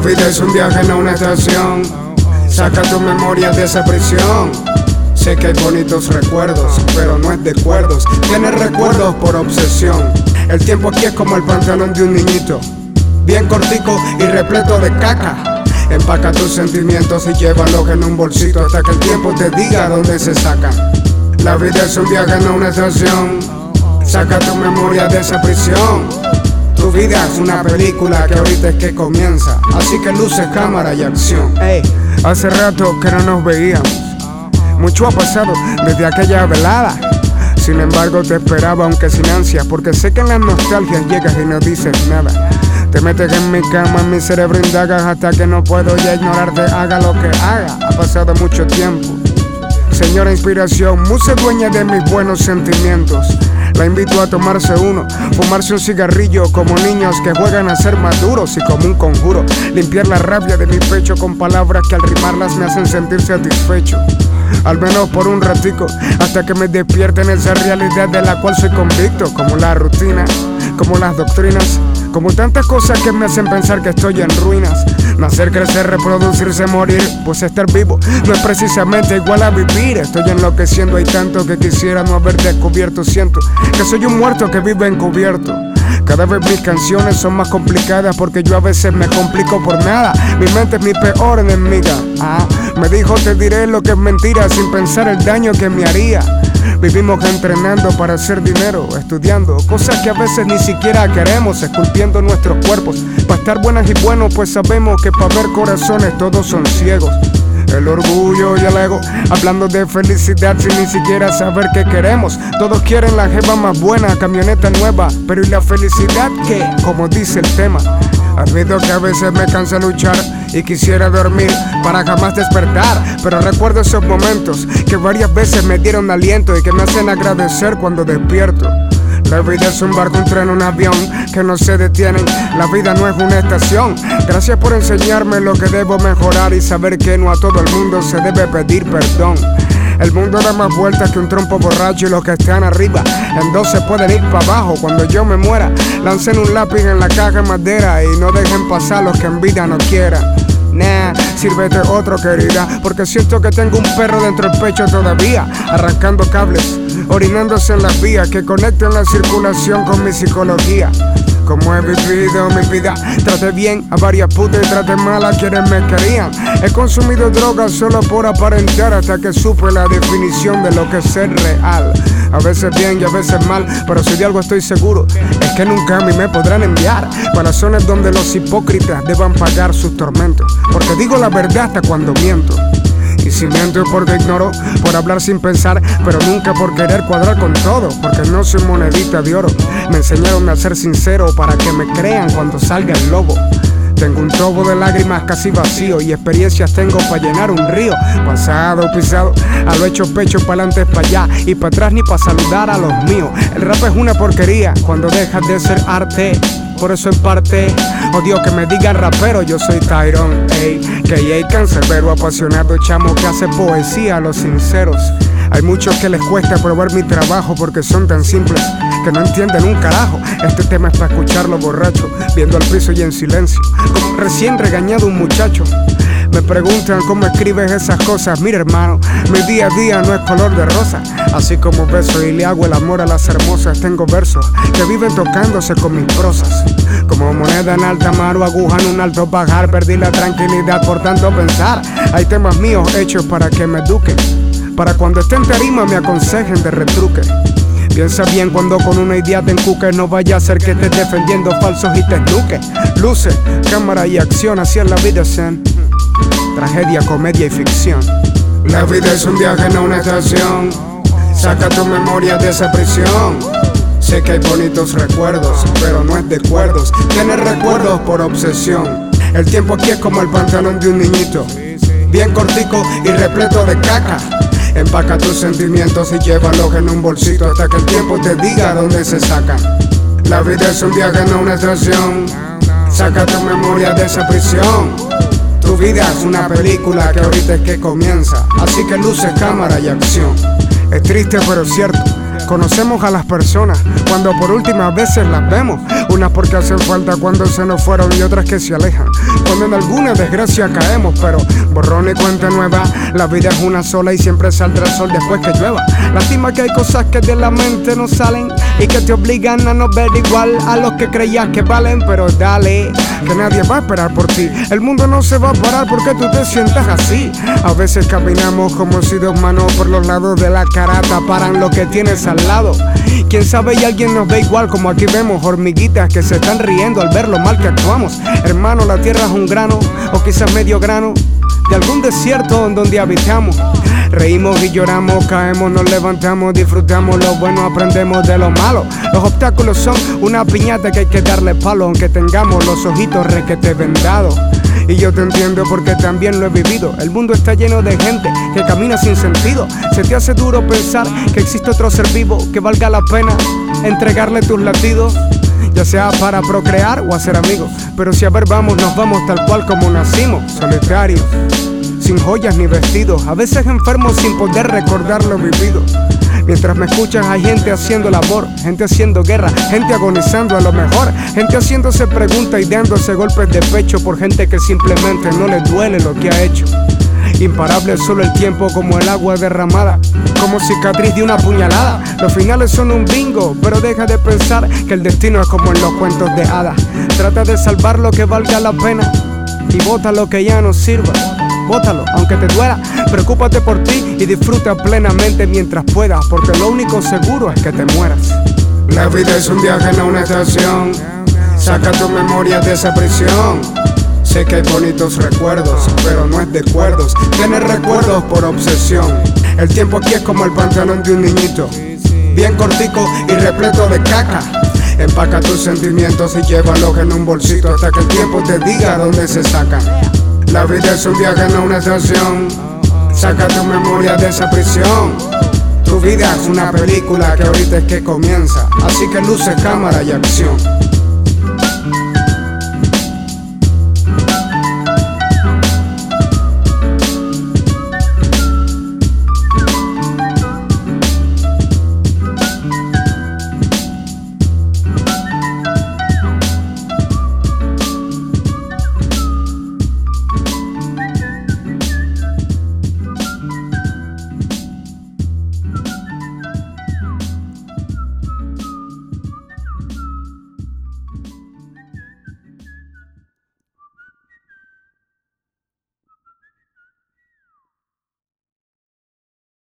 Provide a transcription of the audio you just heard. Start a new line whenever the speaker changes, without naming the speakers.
vida es un viaje, no una estación. Saca tu memoria de esa prisión. Sé que hay bonitos recuerdos, pero no es de cuerdos. Tienes recuerdos por obsesión. El tiempo aquí es como el pantalón de un niñito, bien cortico y repleto de caca. Empaca tus sentimientos y llévalos en un bolsito hasta que el tiempo te diga dónde se sacan. La vida es un viaje, no una estación. Saca tu memoria de esa prisión. Tu vida es una película que ahorita es que comienza, así que luces, cámara y acción.
Hey, hace rato que no nos veíamos. Mucho ha pasado desde aquella velada. Sin embargo te esperaba aunque sin ansia, porque sé que en las nostalgias llegas y no dices nada. Te metes en mi cama, en mi cerebro indagas hasta que no puedo ya ignorarte, haga lo que haga. Ha pasado mucho tiempo. Señora inspiración, musa dueña de mis buenos sentimientos. La invito a tomarse uno, fumarse un cigarrillo como niños que juegan a ser maduros y como un conjuro, limpiar la rabia de mi pecho con palabras que al rimarlas me hacen sentir satisfecho. Al menos por un ratico, hasta que me despierte en esa realidad de la cual soy convicto, como la rutina, como las doctrinas, como tantas cosas que me hacen pensar que estoy en ruinas. Nacer, crecer, reproducirse, morir, pues estar vivo no es precisamente igual a vivir. Estoy enloqueciendo, hay tanto que quisiera no haber descubierto. Siento que soy un muerto que vive encubierto. Cada vez mis canciones son más complicadas porque yo a veces me complico por nada. Mi mente es mi peor enemiga. Me dijo te diré lo que es mentira sin pensar el daño que me haría. Vivimos entrenando para hacer dinero, estudiando cosas que a veces ni siquiera queremos, esculpiendo nuestros cuerpos para estar buenas y buenos, pues sabemos que para ver corazones todos son ciegos. El orgullo y el ego, hablando de felicidad sin ni siquiera saber qué queremos. Todos quieren la jeva más buena, camioneta nueva, pero ¿y la felicidad qué? Como dice el tema. Admito que a veces me cansa luchar y quisiera dormir para jamás despertar, pero recuerdo esos momentos que varias veces me dieron aliento y que me hacen agradecer cuando despierto. La vida es un barco, un tren, un avión que no se detienen. La vida no es una estación. Gracias por enseñarme lo que debo mejorar y saber que no a todo el mundo se debe pedir perdón. El mundo da más vueltas que un trompo borracho y los que están arriba en dos se pueden ir para abajo. Cuando yo me muera, lancen un lápiz en la caja de madera y no dejen pasar los que en vida no quieran. Nah, sírvete otro, querida, porque siento que tengo un perro dentro del pecho todavía, arrancando cables, orinándose en las vías que conectan la circulación con mi psicología. Como he vivido mi vida, traté bien a varias putas y traté mal a quienes me querían. He consumido drogas solo por aparentar hasta que supe la definición de lo que es ser real. A veces bien y a veces mal, pero si de algo estoy seguro es que nunca a mí me podrán enviar para zonas donde los hipócritas deban pagar sus tormentos, porque digo la verdad hasta cuando miento. Y si miento es porque ignoro, por hablar sin pensar, pero nunca por querer cuadrar con todo, porque no soy monedita de oro. Me enseñaron a ser sincero para que me crean cuando salga el lobo. Tengo un tobo de lágrimas casi vacío y experiencias tengo para llenar un río. Pasado, pisado, a lo hecho pecho pa'lante pa' allá y pa' atrás ni pa' saludar a los míos. El rap es una porquería cuando dejas de ser arte. Por eso en parte odio que me digan rapero, yo soy Tyrone, que cancerbero, apasionado chamo que hace poesía a los sinceros. Hay muchos que les cuesta probar mi trabajo porque son tan simples que no entienden un carajo. Este tema es para escucharlo borracho, viendo al piso y en silencio, como recién regañado un muchacho. Me preguntan cómo escribes esas cosas. Mira hermano, mi día a día no es color de rosa. Así como beso y le hago el amor a las hermosas, tengo versos que viven tocándose con mis prosas. Como moneda en alta mar o aguja en un alto pajar, perdí la tranquilidad por tanto pensar. Hay temas míos hechos para que me eduquen, para cuando esté en tarima me aconsejen de retruque. Piensa bien cuando con una idea te encuques, no vaya a ser que estés defendiendo falsos y te esnuques. Luce, cámara y acción, así es la vida zen. Tragedia, comedia y ficción.
La vida es un viaje, no una estación. Saca tu memoria de esa prisión. Sé que hay bonitos recuerdos, pero no es de cuerdos. Tienes recuerdos por obsesión. El tiempo aquí es como el pantalón de un niñito, bien cortico y repleto de caca. Empaca tus sentimientos y llévalos en un bolsito hasta que el tiempo te diga dónde se sacan. La vida es un viaje, no una estación. Saca tu memoria de esa prisión. Tu vida es una película que ahorita es que comienza, así que luces, cámara y acción. Es triste pero cierto, conocemos a las personas cuando por últimas veces las vemos.
Unas porque hacen falta cuando se nos fueron y otras que se alejan cuando en alguna desgracia caemos. Pero borrón y cuenta nueva, la vida es una sola y siempre saldrá el sol después que llueva. Lástima que hay cosas que de la mente no salen y que te obligan a no ver igual a los que creías que valen. Pero dale, que nadie va a esperar por ti. El mundo no se va a parar porque tú te sientas así. A veces caminamos como si dos manos por los lados de la cara taparan lo que tienes al lado. Quién sabe y alguien nos ve igual, como aquí vemos hormiguitas que se están riendo al ver lo mal que actuamos. Hermano, la tierra es un grano, o quizás medio grano, de algún desierto en donde habitamos. Reímos y lloramos, caemos, nos levantamos, disfrutamos lo bueno, aprendemos de lo malo. Los obstáculos son una piñata que hay que darle palo, aunque tengamos los ojitos requete vendados. Y yo te entiendo porque también lo he vivido. El mundo está lleno de gente que camina sin sentido. Se te hace duro pensar que existe otro ser vivo que valga la pena entregarle tus latidos, ya sea para procrear o hacer amigos. Pero si a ver vamos, nos vamos tal cual como nacimos, solitarios, sin joyas ni vestidos, a veces enfermos sin poder recordar lo vivido. Mientras me escuchas hay gente haciendo labor, gente haciendo guerra, gente agonizando a lo mejor, gente haciéndose preguntas y dándose golpes de pecho por gente que simplemente no le duele lo que ha hecho. Imparable es solo el tiempo como el agua derramada, como cicatriz de una puñalada. Los finales son un bingo, pero deja de pensar que el destino es como en los cuentos de hadas. Trata de salvar lo que valga la pena y bota lo que ya no sirva. Bótalo, aunque te duela, preocúpate por ti y disfruta plenamente mientras puedas, porque lo único seguro es que te mueras.
La vida es un viaje, no una estación. Saca tu memoria de esa prisión. Sé que hay bonitos recuerdos, pero no es de cuerdos. Tienes recuerdos por obsesión. El tiempo aquí es como el pantalón de un niñito, bien cortico y repleto de caca. Empaca tus sentimientos y llévalos en un bolsito hasta que el tiempo te diga dónde se sacan. La vida es un viaje, no una estación. Saca tu memoria de esa prisión. Tu vida es una película que ahorita es que comienza, así que luces, cámara y acción.